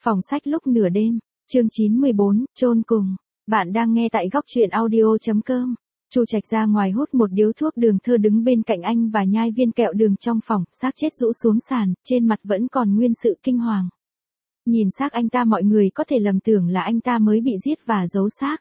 Phòng sách lúc nửa đêm, chương 94, chôn cùng. Bạn đang nghe tại góc truyện audio.com. Chu Trạch ra ngoài hút một điếu thuốc, Đường Thơ đứng bên cạnh anh và nhai viên kẹo đường trong phòng, xác chết rũ xuống sàn, trên mặt vẫn còn nguyên sự kinh hoàng. Nhìn xác anh ta, mọi người có thể lầm tưởng là anh ta mới bị giết và giấu xác.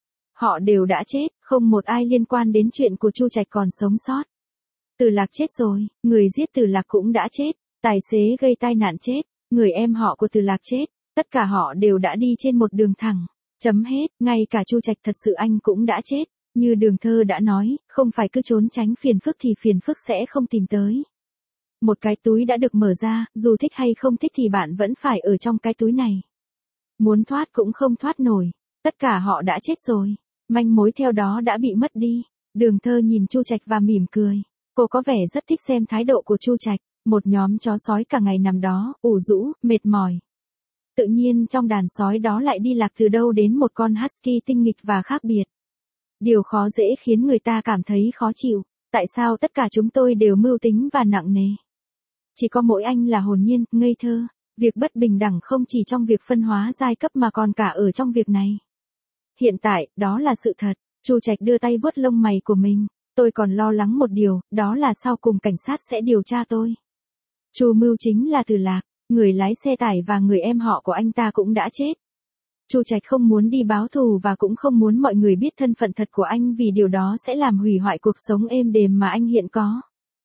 Họ đều đã chết, không một ai liên quan đến chuyện của Chu Trạch còn sống sót. Từ Lạc chết rồi, người giết Từ Lạc cũng đã chết, tài xế gây tai nạn chết, người em họ của Từ Lạc chết, tất cả họ đều đã đi trên một đường thẳng. Chấm hết, ngay cả Chu Trạch thật sự anh cũng đã chết. Như Đường Thơ đã nói, không phải cứ trốn tránh phiền phức thì phiền phức sẽ không tìm tới. Một cái túi đã được mở ra, dù thích hay không thích thì bạn vẫn phải ở trong cái túi này. Muốn thoát cũng không thoát nổi, tất cả họ đã chết rồi, manh mối theo đó đã bị mất đi. Đường Thơ nhìn Chu Trạch và mỉm cười. Cô có vẻ rất thích xem thái độ của Chu Trạch, một nhóm chó sói cả ngày nằm đó, ủ rũ, mệt mỏi. Tự nhiên trong đàn sói đó lại đi lạc từ đâu đến một con husky tinh nghịch và khác biệt. Điều khó dễ khiến người ta cảm thấy khó chịu, tại sao tất cả chúng tôi đều mưu tính và nặng nề? Chỉ có mỗi anh là hồn nhiên, ngây thơ, việc bất bình đẳng không chỉ trong việc phân hóa giai cấp mà còn cả ở trong việc này. Hiện tại, đó là sự thật. Chu Trạch đưa tay vuốt lông mày của mình. Tôi còn lo lắng một điều, đó là sau cùng cảnh sát sẽ điều tra tôi. Chu Mưu chính là Từ Lạc, người lái xe tải và người em họ của anh ta cũng đã chết. Chu Trạch không muốn đi báo thù và cũng không muốn mọi người biết thân phận thật của anh, vì điều đó sẽ làm hủy hoại cuộc sống êm đềm mà anh hiện có.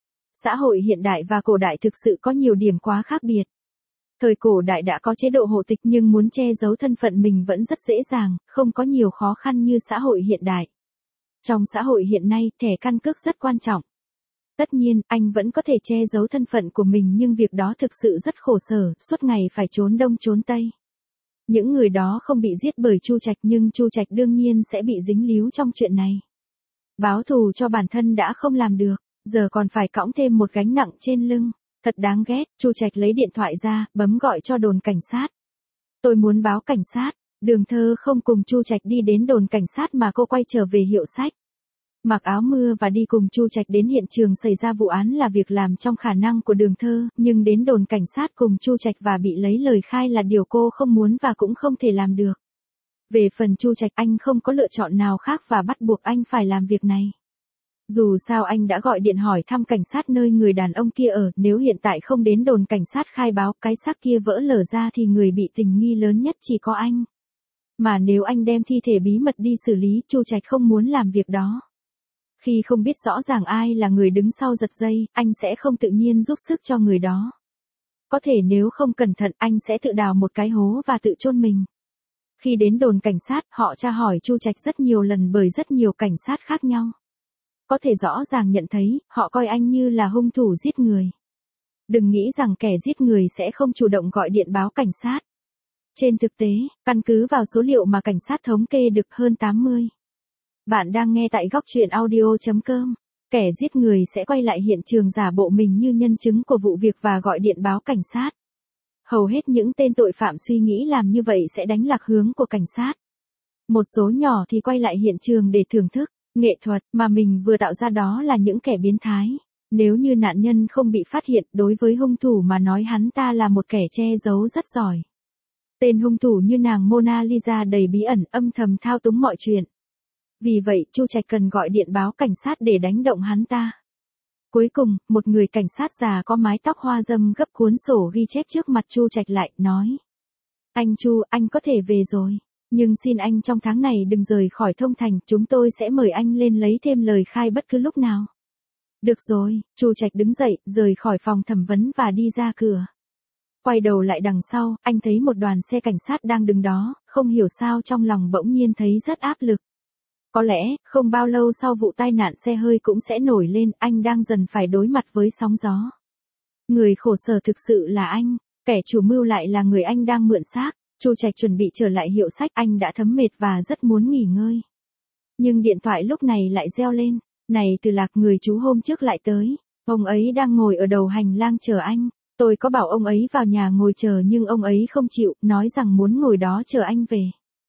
Xã hội hiện đại và cổ đại thực sự có nhiều điểm quá khác biệt. Thời cổ đại đã có chế độ hộ tịch nhưng muốn che giấu thân phận mình vẫn rất dễ dàng, không có nhiều khó khăn như xã hội hiện đại. Trong xã hội hiện nay, thẻ căn cước rất quan trọng. Tất nhiên, anh vẫn có thể che giấu thân phận của mình nhưng việc đó thực sự rất khổ sở, suốt ngày phải trốn đông trốn tây. Những người đó không bị giết bởi Chu Trạch nhưng Chu Trạch đương nhiên sẽ bị dính líu trong chuyện này. Báo thù cho bản thân đã không làm được, giờ còn phải cõng thêm một gánh nặng trên lưng. Thật đáng ghét. Chu Trạch lấy điện thoại ra, bấm gọi cho đồn cảnh sát. Tôi muốn báo cảnh sát. Đường Thơ không cùng Chu Trạch đi đến đồn cảnh sát mà cô quay trở về hiệu sách. Mặc áo mưa và đi cùng Chu Trạch đến hiện trường xảy ra vụ án là việc làm trong khả năng của Đường Thơ, nhưng đến đồn cảnh sát cùng Chu Trạch và bị lấy lời khai là điều cô không muốn và cũng không thể làm được. Về phần Chu Trạch, anh không có lựa chọn nào khác và bắt buộc anh phải làm việc này. Dù sao anh đã gọi điện hỏi thăm cảnh sát nơi người đàn ông kia ở, nếu hiện tại không đến đồn cảnh sát khai báo cái xác kia vỡ lở ra thì người bị tình nghi lớn nhất chỉ có anh. Mà nếu anh đem thi thể bí mật đi xử lý, Chu Trạch không muốn làm việc đó. Khi không biết rõ ràng ai là người đứng sau giật dây, anh sẽ không tự nhiên giúp sức cho người đó. Có thể nếu không cẩn thận anh sẽ tự đào một cái hố và tự chôn mình. Khi đến đồn cảnh sát, họ tra hỏi Chu Trạch rất nhiều lần bởi rất nhiều cảnh sát khác nhau. Có thể rõ ràng nhận thấy, họ coi anh như là hung thủ giết người. Đừng nghĩ rằng kẻ giết người sẽ không chủ động gọi điện báo cảnh sát. Trên thực tế, căn cứ vào số liệu mà cảnh sát thống kê được hơn 80. Bạn đang nghe tại góc truyện audio.com. Kẻ giết người sẽ quay lại hiện trường giả bộ mình như nhân chứng của vụ việc và gọi điện báo cảnh sát. Hầu hết những tên tội phạm suy nghĩ làm như vậy sẽ đánh lạc hướng của cảnh sát. Một số nhỏ thì quay lại hiện trường để thưởng thức nghệ thuật mà mình vừa tạo ra, đó là những kẻ biến thái. Nếu như nạn nhân không bị phát hiện, đối với hung thủ mà nói hắn ta là một kẻ che giấu rất giỏi. Tên hung thủ như nàng Mona Lisa đầy bí ẩn, âm thầm thao túng mọi chuyện. Vì vậy, Chu Trạch cần gọi điện báo cảnh sát để đánh động hắn ta. Cuối cùng, một người cảnh sát già có mái tóc hoa râm gấp cuốn sổ ghi chép trước mặt Chu Trạch lại, nói. Anh Chu, anh có thể về rồi. Nhưng xin anh trong tháng này đừng rời khỏi Thông Thành, chúng tôi sẽ mời anh lên lấy thêm lời khai bất cứ lúc nào. Được rồi, Chu Trạch đứng dậy, rời khỏi phòng thẩm vấn và đi ra cửa. Quay đầu lại đằng sau, anh thấy một đoàn xe cảnh sát đang đứng đó, không hiểu sao trong lòng bỗng nhiên thấy rất áp lực. Có lẽ, không bao lâu sau vụ tai nạn xe hơi cũng sẽ nổi lên, anh đang dần phải đối mặt với sóng gió. Người khổ sở thực sự là anh, kẻ chủ mưu lại là người anh đang mượn xác. Chu Trạch chuẩn bị trở lại hiệu sách, anh đã thấm mệt và rất muốn nghỉ ngơi. Nhưng điện thoại lúc này lại reo lên. Này Từ Lạc, người chú hôm trước lại tới. Ông ấy đang ngồi ở đầu hành lang chờ anh. Tôi có bảo ông ấy vào nhà ngồi chờ nhưng ông ấy không chịu, nói rằng muốn ngồi đó chờ anh về.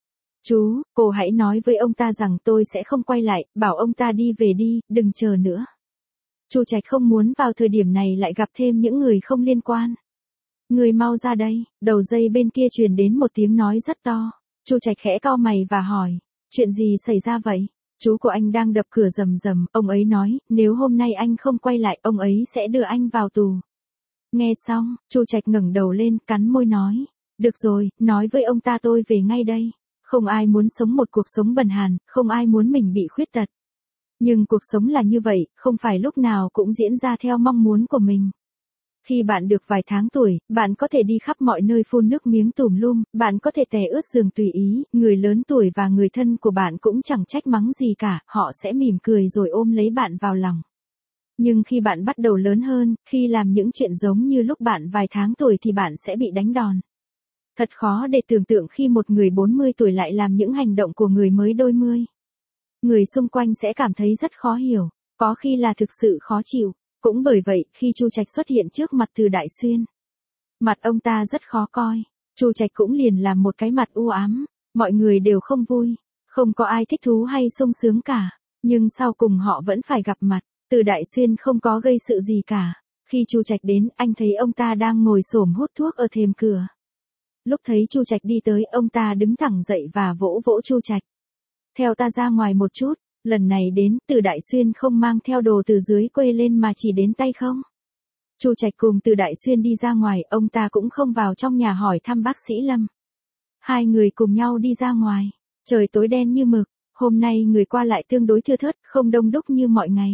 Chú, cô hãy nói với ông ta rằng tôi sẽ không quay lại, bảo ông ta đi về đi, đừng chờ nữa. Chu Trạch không muốn vào thời điểm này lại gặp thêm những người không liên quan. Ngươi mau ra đây, đầu dây bên kia truyền đến một tiếng nói rất to. Chu Trạch khẽ cau mày và hỏi, chuyện gì xảy ra vậy? Chú của anh đang đập cửa rầm rầm, ông ấy nói, nếu hôm nay anh không quay lại, ông ấy sẽ đưa anh vào tù. Nghe xong, Chu Trạch ngẩng đầu lên, cắn môi nói, được rồi, nói với ông ta tôi về ngay đây. Không ai muốn sống một cuộc sống bần hàn, không ai muốn mình bị khuyết tật. Nhưng cuộc sống là như vậy, không phải lúc nào cũng diễn ra theo mong muốn của mình. Khi bạn được vài tháng tuổi, bạn có thể đi khắp mọi nơi phun nước miếng tùm lum, bạn có thể tè ướt giường tùy ý, người lớn tuổi và người thân của bạn cũng chẳng trách mắng gì cả, họ sẽ mỉm cười rồi ôm lấy bạn vào lòng. Nhưng khi bạn bắt đầu lớn hơn, khi làm những chuyện giống như lúc bạn vài tháng tuổi thì bạn sẽ bị đánh đòn. Thật khó để tưởng tượng khi một người 40 tuổi lại làm những hành động của người mới đôi mươi. Người xung quanh sẽ cảm thấy rất khó hiểu, có khi là thực sự khó chịu. Cũng bởi vậy, khi Chu Trạch xuất hiện trước mặt Từ Đại Xuyên, mặt ông ta rất khó coi. Chu Trạch cũng liền làm một cái mặt u ám, mọi người đều không vui, không có ai thích thú hay sung sướng cả, nhưng sau cùng họ vẫn phải gặp mặt. Từ Đại Xuyên không có gây sự gì cả. Khi Chu Trạch đến, anh thấy ông ta đang ngồi xổm hút thuốc ở thềm cửa. Lúc thấy Chu Trạch đi tới, ông ta đứng thẳng dậy và vỗ vỗ Chu Trạch. Theo ta ra ngoài một chút. Lần này đến, Từ Đại Xuyên không mang theo đồ từ dưới quê lên mà chỉ đến tay không. Chu Trạch cùng Từ Đại Xuyên đi ra ngoài, ông ta cũng không vào trong nhà hỏi thăm bác sĩ Lâm. Hai người cùng nhau đi ra ngoài. Trời tối đen như mực, hôm nay người qua lại tương đối thưa thớt, không đông đúc như mọi ngày.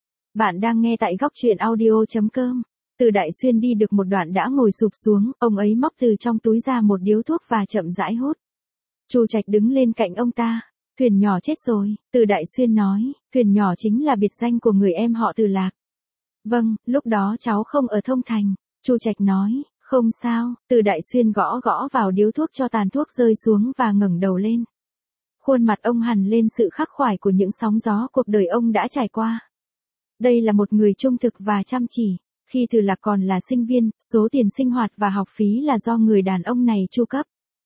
Bạn đang nghe tại góc truyện audio.com. Từ Đại Xuyên đi được một đoạn đã ngồi sụp xuống, ông ấy móc từ trong túi ra một điếu thuốc và chậm rãi hút. Chu Trạch đứng lên cạnh ông ta. Thuyền nhỏ chết rồi, Từ Đại Xuyên nói, thuyền nhỏ chính là biệt danh của người em họ Từ Lạc. Vâng, lúc đó cháu không ở Thông Thành, Chu Trạch nói, không sao, Từ Đại Xuyên gõ gõ vào điếu thuốc cho tàn thuốc rơi xuống và ngẩng đầu lên. Khuôn mặt ông hằn lên sự khắc khoải của những sóng gió cuộc đời ông đã trải qua. Đây là một người trung thực và chăm chỉ, khi Từ Lạc còn là sinh viên, số tiền sinh hoạt và học phí là do người đàn ông này chu cấp.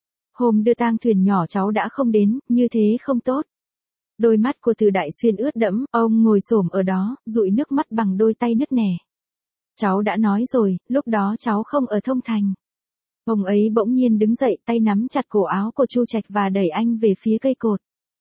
Hôm đưa tang thuyền nhỏ cháu đã không đến, như thế không tốt. Đôi mắt của Từ Đại Xuyên ướt đẫm, ông ngồi xổm ở đó, dụi nước mắt bằng đôi tay nứt nẻ. Cháu đã nói rồi, lúc đó cháu không ở Thông Thành. Ông ấy bỗng nhiên đứng dậy, tay nắm chặt cổ áo của Chu Trạch và đẩy anh về phía cây cột.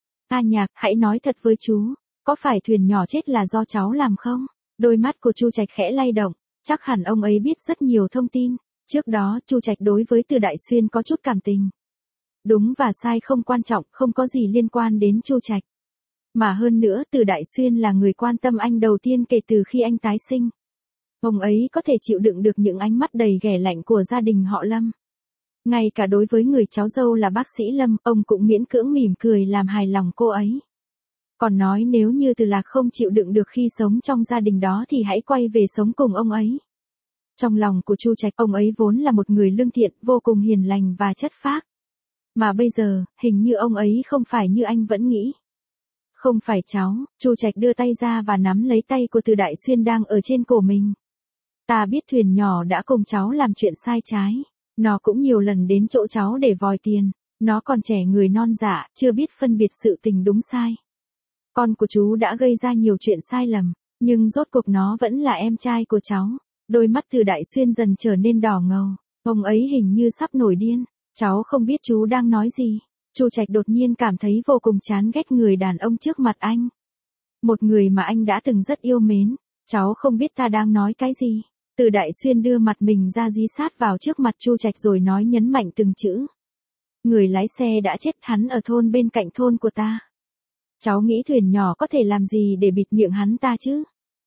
A Nhạc, hãy nói thật với chú, có phải thuyền nhỏ chết là do cháu làm không? Đôi mắt của Chu Trạch khẽ lay động, chắc hẳn ông ấy biết rất nhiều thông tin. Trước đó, Chu Trạch đối với Từ Đại Xuyên có chút cảm tình. Đúng và sai không quan trọng, không có gì liên quan đến Chu Trạch. Mà hơn nữa, Từ Đại Xuyên là người quan tâm anh đầu tiên kể từ khi anh tái sinh. Ông ấy có thể chịu đựng được những ánh mắt đầy ghẻ lạnh của gia đình họ Lâm. Ngay cả đối với người cháu dâu là bác sĩ Lâm, ông cũng miễn cưỡng mỉm cười làm hài lòng cô ấy. Còn nói nếu như Từ Lạc không chịu đựng được khi sống trong gia đình đó thì hãy quay về sống cùng ông ấy. Trong lòng của Chu Trạch, ông ấy vốn là một người lương thiện, vô cùng hiền lành và chất phác. Mà bây giờ, hình như ông ấy không phải như anh vẫn nghĩ. Không phải cháu, Chu Trạch đưa tay ra và nắm lấy tay của Từ Đại Xuyên đang ở trên cổ mình. Ta biết thuyền nhỏ đã cùng cháu làm chuyện sai trái. Nó cũng nhiều lần đến chỗ cháu để vòi tiền. Nó còn trẻ người non dạ, chưa biết phân biệt sự tình đúng sai. Con của chú đã gây ra nhiều chuyện sai lầm, nhưng rốt cuộc nó vẫn là em trai của cháu. Đôi mắt Từ Đại Xuyên dần trở nên đỏ ngầu. Ông ấy hình như sắp nổi điên. Cháu không biết chú đang nói gì. Chu Trạch đột nhiên cảm thấy vô cùng chán ghét người đàn ông trước mặt anh. Một người mà anh đã từng rất yêu mến. Cháu không biết ta đang nói cái gì. Từ Đại Xuyên đưa mặt mình ra dí sát vào trước mặt Chu Trạch rồi nói nhấn mạnh từng chữ. Người lái xe đã chết, hắn ở thôn bên cạnh thôn của ta. Cháu nghĩ thuyền nhỏ có thể làm gì để bịt miệng hắn ta chứ?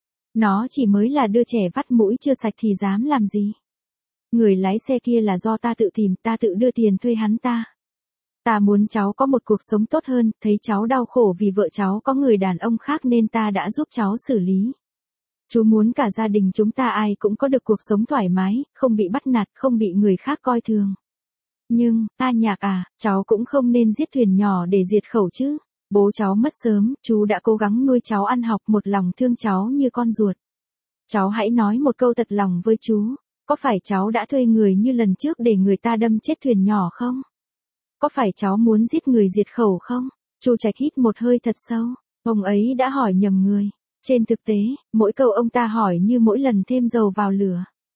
Nó chỉ mới là đứa trẻ vắt mũi chưa sạch thì dám làm gì? Người lái xe kia là do ta tự tìm, ta tự đưa tiền thuê hắn ta. Ta muốn cháu có một cuộc sống tốt hơn, thấy cháu đau khổ vì vợ cháu có người đàn ông khác nên ta đã giúp cháu xử lý. Chú muốn cả gia đình chúng ta ai cũng có được cuộc sống thoải mái, không bị bắt nạt, không bị người khác coi thường. Nhưng, A Nhạc à, cháu cũng không nên giết thuyền nhỏ để diệt khẩu chứ. Bố cháu mất sớm, chú đã cố gắng nuôi cháu ăn học, một lòng thương cháu như con ruột. Cháu hãy nói một câu thật lòng với chú. Có phải cháu đã thuê người như lần trước để người ta đâm chết thuyền nhỏ không? Có phải cháu muốn giết người diệt khẩu không? Chu Trạch hít một hơi thật sâu. Ông ấy đã hỏi nhầm người. Trên thực tế, mỗi câu ông ta hỏi như mỗi lần thêm dầu vào lửa.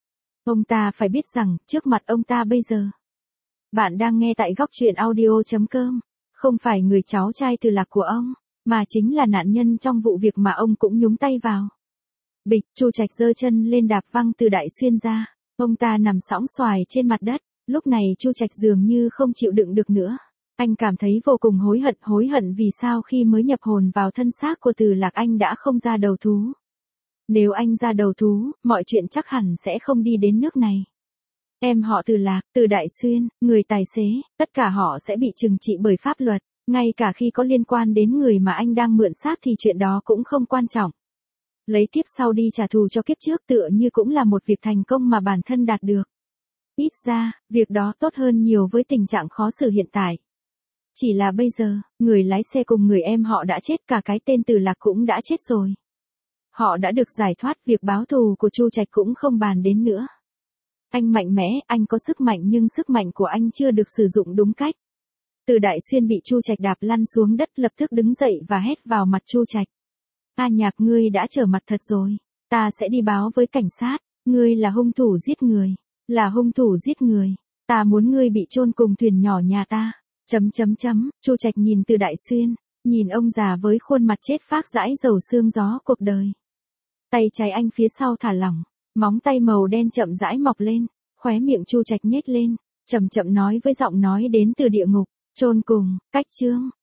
Ông ta phải biết rằng, trước mặt ông ta bây giờ. Bạn đang nghe tại góc chuyện audio.com. Không phải người cháu trai Từ Lạc của ông, mà chính là nạn nhân trong vụ việc mà ông cũng nhúng tay vào. Bịch, Chu Trạch giơ chân lên đạp văng Từ Đại Xuyên ra. Ông ta nằm sõng xoài trên mặt đất. Lúc này Chu Trạch dường như không chịu đựng được nữa. Anh cảm thấy vô cùng hối hận vì sao khi mới nhập hồn vào thân xác của Từ Lạc anh đã không ra đầu thú. Nếu anh ra đầu thú, mọi chuyện chắc hẳn sẽ không đi đến nước này. Em họ Từ Lạc, Từ Đại Xuyên, người tài xế, tất cả họ sẽ bị trừng trị bởi pháp luật, ngay cả khi có liên quan đến người mà anh đang mượn xác thì chuyện đó cũng không quan trọng. Lấy kiếp sau đi trả thù cho kiếp trước tựa như cũng là một việc thành công mà bản thân đạt được. Ít ra, việc đó tốt hơn nhiều với tình trạng khó xử hiện tại. Chỉ là bây giờ, người lái xe cùng người em họ đã chết, cả cái tên Từ Lạc cũng đã chết rồi. Họ đã được giải thoát, việc báo thù của Chu Trạch cũng không bàn đến nữa. Anh mạnh mẽ, anh có sức mạnh nhưng sức mạnh của anh chưa được sử dụng đúng cách. Từ Đại Xuyên bị Chu Trạch đạp lăn xuống đất, lập tức đứng dậy và hét vào mặt Chu Trạch. A Nhạc, ngươi đã trở mặt thật rồi. Ta sẽ đi báo với cảnh sát. Ngươi là hung thủ giết người. Là hung thủ giết người. Ta muốn ngươi bị chôn cùng thuyền nhỏ nhà ta. Chu Trạch nhìn Từ Đại Xuyên. Nhìn ông già với khuôn mặt chết phác dãi dầu xương gió cuộc đời. Tay trái anh phía sau thả lỏng. Móng tay màu đen chậm rãi mọc lên. Khóe miệng Chu Trạch nhếch lên. Chậm chậm nói với giọng nói đến từ địa ngục. Chôn cùng, cách chương.